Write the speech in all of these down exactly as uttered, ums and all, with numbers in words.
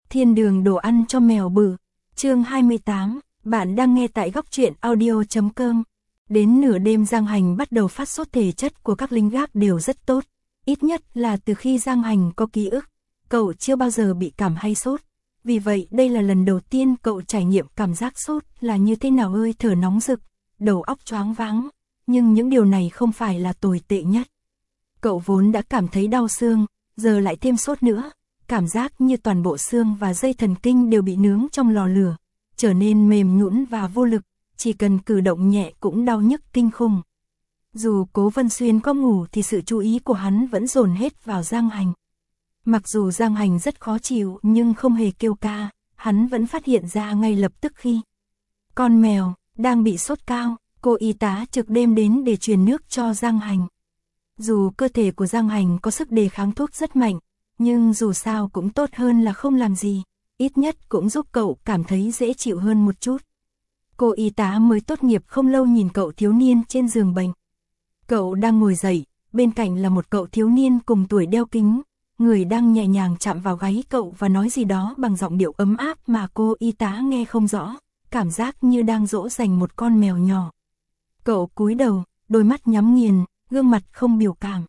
Thiên đường đồ ăn cho mèo bự. Chương hai mươi tám, bạn đang nghe tại góc truyện audio chấm com. Đến nửa đêm Giang Hành bắt đầu phát sốt, thể chất của các lính gác đều rất tốt. Ít nhất là từ khi Giang Hành có ký ức, cậu chưa bao giờ bị cảm hay sốt. Vì vậy đây là lần đầu tiên cậu trải nghiệm cảm giác sốt là như thế nào, hơi thở nóng rực, đầu óc choáng váng. Nhưng những điều này không phải là tồi tệ nhất. Cậu vốn đã cảm thấy đau xương, giờ lại thêm sốt nữa. Cảm giác như toàn bộ xương và dây thần kinh đều bị nướng trong lò lửa, trở nên mềm nhũn và vô lực, chỉ cần cử động nhẹ cũng đau nhức kinh khủng. Dù Cố Vân Xuyên có ngủ thì sự chú ý của hắn vẫn dồn hết vào Giang Hành. Mặc dù Giang Hành rất khó chịu nhưng không hề kêu ca, hắn vẫn phát hiện ra ngay lập tức khi con mèo đang bị sốt cao. Cô y tá trực đêm đến để truyền nước cho Giang Hành. Dù cơ thể của Giang Hành có sức đề kháng thuốc rất mạnh, nhưng dù sao cũng tốt hơn là không làm gì, ít nhất cũng giúp cậu cảm thấy dễ chịu hơn một chút. Cô y tá mới tốt nghiệp không lâu nhìn cậu thiếu niên trên giường bệnh. Cậu đang ngồi dậy, bên cạnh là một cậu thiếu niên cùng tuổi đeo kính, người đang nhẹ nhàng chạm vào gáy cậu và nói gì đó bằng giọng điệu ấm áp mà cô y tá nghe không rõ, cảm giác như đang dỗ dành một con mèo nhỏ. Cậu cúi đầu, đôi mắt nhắm nghiền, gương mặt không biểu cảm.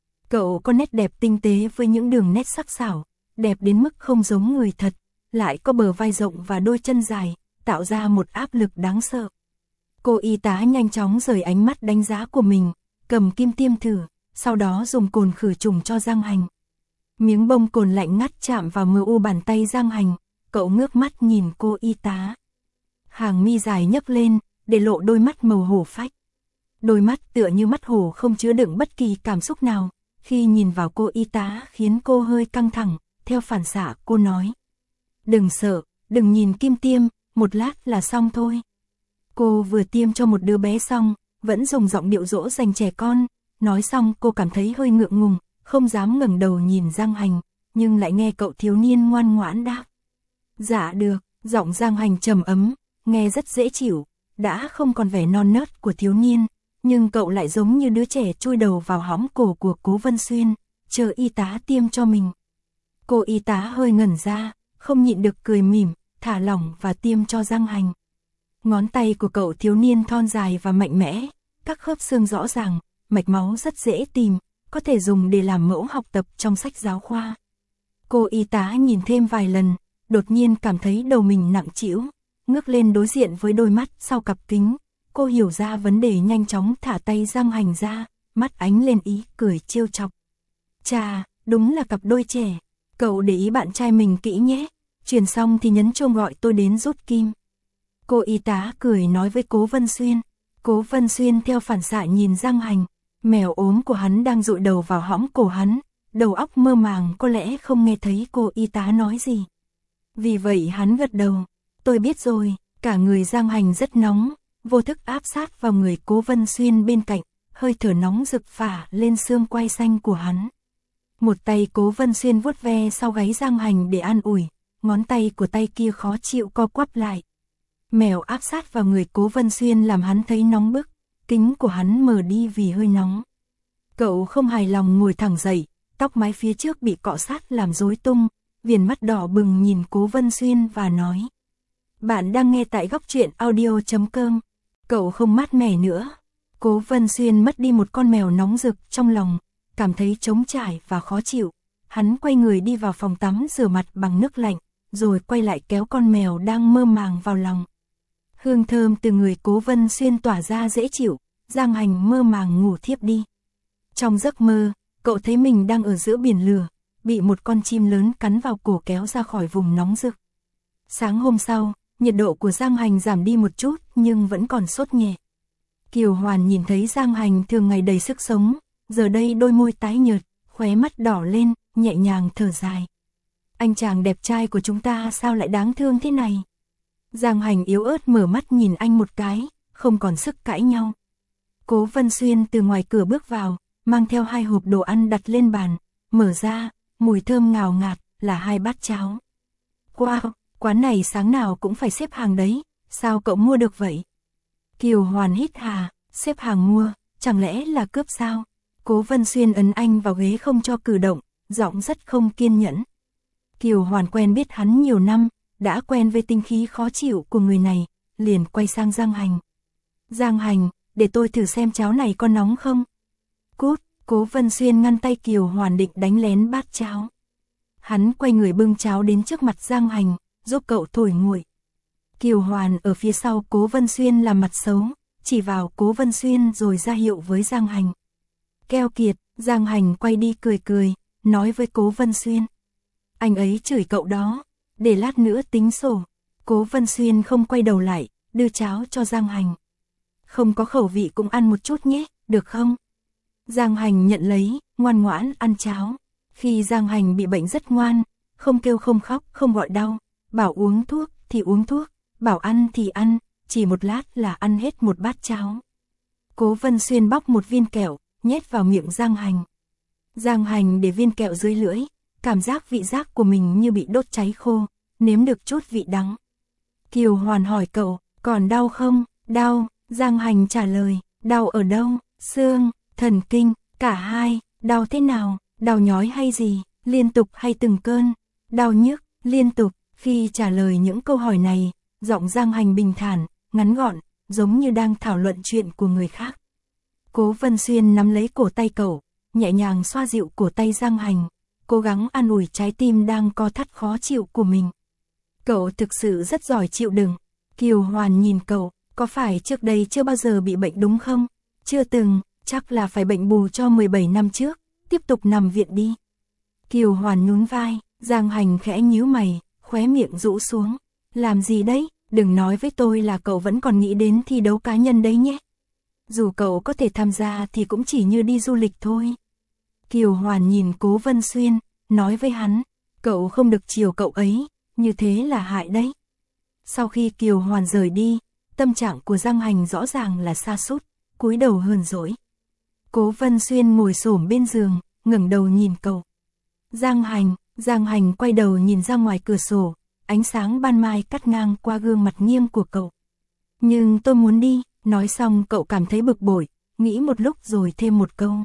Cậu có nét đẹp tinh tế với những đường nét sắc sảo, đẹp đến mức không giống người thật, lại có bờ vai rộng và đôi chân dài, tạo ra một áp lực đáng sợ. Cô y tá nhanh chóng rời ánh mắt đánh giá của mình, cầm kim tiêm thử, sau đó dùng cồn khử trùng cho Giang Hành. Miếng bông cồn lạnh ngắt chạm vào mờ u bàn tay Giang Hành, cậu ngước mắt nhìn cô y tá. Hàng mi dài nhấc lên, để lộ đôi mắt màu hổ phách. Đôi mắt tựa như mắt hổ không chứa đựng bất kỳ cảm xúc nào, khi nhìn vào cô y tá khiến cô hơi căng thẳng, theo phản xạ cô nói. Đừng sợ, đừng nhìn kim tiêm, một lát là xong thôi. Cô vừa tiêm cho một đứa bé xong, vẫn dùng giọng điệu dỗ dành trẻ con, nói xong cô cảm thấy hơi ngượng ngùng, không dám ngẩng đầu nhìn Giang Hành, nhưng lại nghe cậu thiếu niên ngoan ngoãn đáp. Dạ được, giọng Giang Hành trầm ấm, nghe rất dễ chịu, đã không còn vẻ non nớt của thiếu niên, nhưng cậu lại giống như đứa trẻ chui đầu vào hõm cổ của Cố Vân Xuyên, chờ y tá tiêm cho mình. Cô y tá hơi ngẩn ra, không nhịn được cười mỉm, thả lỏng và tiêm cho Giang Hành. Ngón tay của cậu thiếu niên thon dài và mạnh mẽ, các khớp xương rõ ràng, mạch máu rất dễ tìm, có thể dùng để làm mẫu học tập trong sách giáo khoa. Cô y tá nhìn thêm vài lần, đột nhiên cảm thấy đầu mình nặng trĩu, ngước lên đối diện với đôi mắt sau cặp kính. Cô hiểu ra vấn đề, nhanh chóng thả tay Giang Hành ra, mắt ánh lên ý cười trêu chọc. Chà, đúng là cặp đôi trẻ, cậu để ý bạn trai mình kỹ nhé, truyền xong thì nhấn chuông gọi tôi đến rút kim. Cô y tá cười nói với Cố Vân Xuyên. Cố Vân Xuyên theo phản xạ nhìn Giang Hành, mèo ốm của hắn đang dụi đầu vào hõm cổ hắn, đầu óc mơ màng có lẽ không nghe thấy cô y tá nói gì. Vì vậy hắn gật đầu, tôi biết rồi. Cả người Giang Hành rất nóng, vô thức áp sát vào người Cố Vân Xuyên bên cạnh, hơi thở nóng rực phả lên xương quai xanh của hắn. Một tay Cố Vân Xuyên vuốt ve sau gáy Giang Hành để an ủi, ngón tay của tay kia khó chịu co quắp lại. Mèo áp sát vào người Cố Vân Xuyên làm hắn thấy nóng bức, kính của hắn mờ đi vì hơi nóng. Cậu không hài lòng ngồi thẳng dậy, tóc mái phía trước bị cọ sát làm rối tung, viền mắt đỏ bừng nhìn Cố Vân Xuyên và nói. Bạn đang nghe tại góc truyện audio chấm com. Cậu không mát mẻ nữa. Cố Vân Xuyên mất đi một con mèo nóng rực trong lòng, cảm thấy trống trải và khó chịu. Hắn quay người đi vào phòng tắm rửa mặt bằng nước lạnh, rồi quay lại kéo con mèo đang mơ màng vào lòng. Hương thơm từ người Cố Vân Xuyên tỏa ra dễ chịu, Giang Hành mơ màng ngủ thiếp đi. Trong giấc mơ, cậu thấy mình đang ở giữa biển lửa, bị một con chim lớn cắn vào cổ kéo ra khỏi vùng nóng rực. Sáng hôm sau, nhiệt độ của Giang Hành giảm đi một chút nhưng vẫn còn sốt nhẹ. Kiều Hoàn nhìn thấy Giang Hành thường ngày đầy sức sống, giờ đây đôi môi tái nhợt, khóe mắt đỏ lên, nhẹ nhàng thở dài. Anh chàng đẹp trai của chúng ta sao lại đáng thương thế này? Giang Hành yếu ớt mở mắt nhìn anh một cái, không còn sức cãi nhau. Cố Vân Xuyên từ ngoài cửa bước vào, mang theo hai hộp đồ ăn đặt lên bàn, mở ra, mùi thơm ngào ngạt, là hai bát cháo. Wow, quán này sáng nào cũng phải xếp hàng đấy, sao cậu mua được vậy? Kiều Hoàn hít hà, xếp hàng mua, chẳng lẽ là cướp sao? Cố Vân Xuyên ấn anh vào ghế không cho cử động, giọng rất không kiên nhẫn. Kiều Hoàn quen biết hắn nhiều năm, đã quen với tinh khí khó chịu của người này, liền quay sang Giang Hành. Giang Hành, để tôi thử xem cháo này có nóng không? Cút, Cố Vân Xuyên ngăn tay Kiều Hoàn định đánh lén bát cháo. Hắn quay người bưng cháo đến trước mặt Giang Hành, giúp cậu thổi nguội. Kiều Hoàn ở phía sau Cố Vân Xuyên làm mặt xấu, chỉ vào Cố Vân Xuyên rồi ra hiệu với Giang Hành. Keo kiệt, Giang Hành quay đi cười cười, nói với Cố Vân Xuyên. Anh ấy chửi cậu đó, để lát nữa tính sổ. Cố Vân Xuyên không quay đầu lại, đưa cháo cho Giang Hành. Không có khẩu vị cũng ăn một chút nhé, được không? Giang Hành nhận lấy, ngoan ngoãn ăn cháo. Khi Giang Hành bị bệnh rất ngoan, không kêu không khóc, không gọi đau, bảo uống thuốc thì uống thuốc, bảo ăn thì ăn, chỉ một lát là ăn hết một bát cháo. Cố Vân Xuyên bóc một viên kẹo, nhét vào miệng Giang Hành. Giang Hành để viên kẹo dưới lưỡi, cảm giác vị giác của mình như bị đốt cháy khô, nếm được chút vị đắng. Kiều Hoàn hỏi cậu, còn đau không? Đau, Giang Hành trả lời, đau ở đâu? Xương, thần kinh, cả hai, đau thế nào? Đau nhói hay gì? Liên tục hay từng cơn? Đau nhức, liên tục. Khi trả lời những câu hỏi này, giọng Giang Hành bình thản, ngắn gọn, giống như đang thảo luận chuyện của người khác. Cố Vân Xuyên nắm lấy cổ tay cậu, nhẹ nhàng xoa dịu cổ tay Giang Hành, cố gắng an ủi trái tim đang co thắt khó chịu của mình. Cậu thực sự rất giỏi chịu đựng. Kiều Hoàn nhìn cậu, có phải trước đây chưa bao giờ bị bệnh đúng không? Chưa từng, chắc là phải bệnh bù cho mười bảy năm trước, tiếp tục nằm viện đi. Kiều Hoàn nhún vai, Giang Hành khẽ nhíu mày, khóe miệng rũ xuống. Làm gì đấy, đừng nói với tôi là cậu vẫn còn nghĩ đến thi đấu cá nhân đấy nhé. Dù cậu có thể tham gia thì cũng chỉ như đi du lịch thôi. Kiều Hoàn nhìn Cố Vân Xuyên, nói với hắn, cậu không được chiều cậu ấy, như thế là hại đấy. Sau khi Kiều Hoàn rời đi, tâm trạng của Giang Hành rõ ràng là sa sút, cúi đầu hờn dỗi. Cố Vân Xuyên ngồi xổm bên giường, ngẩng đầu nhìn cậu. Giang Hành, Giang Hành quay đầu nhìn ra ngoài cửa sổ, ánh sáng ban mai cắt ngang qua gương mặt nghiêng của cậu. Nhưng tôi muốn đi, nói xong cậu cảm thấy bực bội, nghĩ một lúc rồi thêm một câu.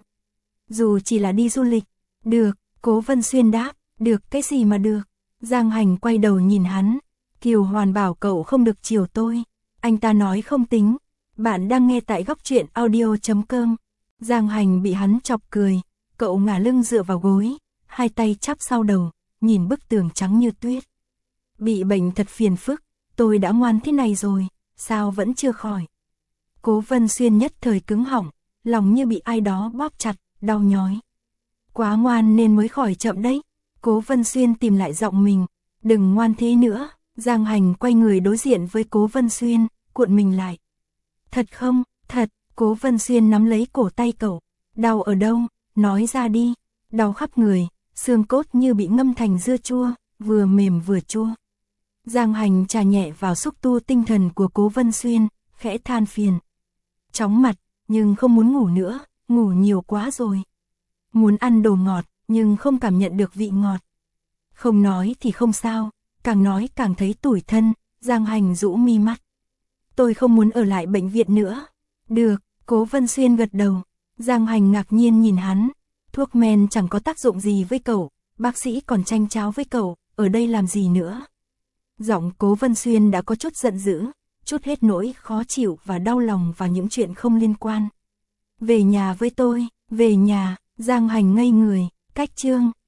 Dù chỉ là đi du lịch, được, Cố Vân Xuyên đáp, được cái gì mà được. Giang Hành quay đầu nhìn hắn, Kiều Hoàn bảo cậu không được chiều tôi, anh ta nói không tính. Bạn đang nghe tại góc truyện audio chấm com. Giang Hành bị hắn chọc cười, cậu ngả lưng dựa vào gối, hai tay chắp sau đầu, nhìn bức tường trắng như tuyết. Bị bệnh thật phiền phức, tôi đã ngoan thế này rồi, sao vẫn chưa khỏi. Cố Vân Xuyên nhất thời cứng họng, lòng như bị ai đó bóp chặt, đau nhói. Quá ngoan nên mới khỏi chậm đấy. Cố Vân Xuyên tìm lại giọng mình, đừng ngoan thế nữa. Giang Hành quay người đối diện với Cố Vân Xuyên, cuộn mình lại. Thật không, thật. Cố Vân Xuyên nắm lấy cổ tay cậu. Đau ở đâu, nói ra đi. Đau khắp người, xương cốt như bị ngâm thành dưa chua, vừa mềm vừa chua. Giang Hành chà nhẹ vào xúc tu tinh thần của Cố Vân Xuyên, khẽ than phiền. Chóng mặt, nhưng không muốn ngủ nữa, ngủ nhiều quá rồi. Muốn ăn đồ ngọt, nhưng không cảm nhận được vị ngọt. Không nói thì không sao, càng nói càng thấy tủi thân. Giang Hành rũ mi mắt. Tôi không muốn ở lại bệnh viện nữa. Được, Cố Vân Xuyên gật đầu. Giang Hành ngạc nhiên nhìn hắn. Thuốc men chẳng có tác dụng gì với cậu, bác sĩ còn tranh cháo với cậu, ở đây làm gì nữa. Giọng Cố Vân Xuyên đã có chút giận dữ, chút hết nỗi khó chịu và đau lòng vào những chuyện không liên quan. Về nhà với tôi, về nhà. Giang Hành ngây người, cách chương.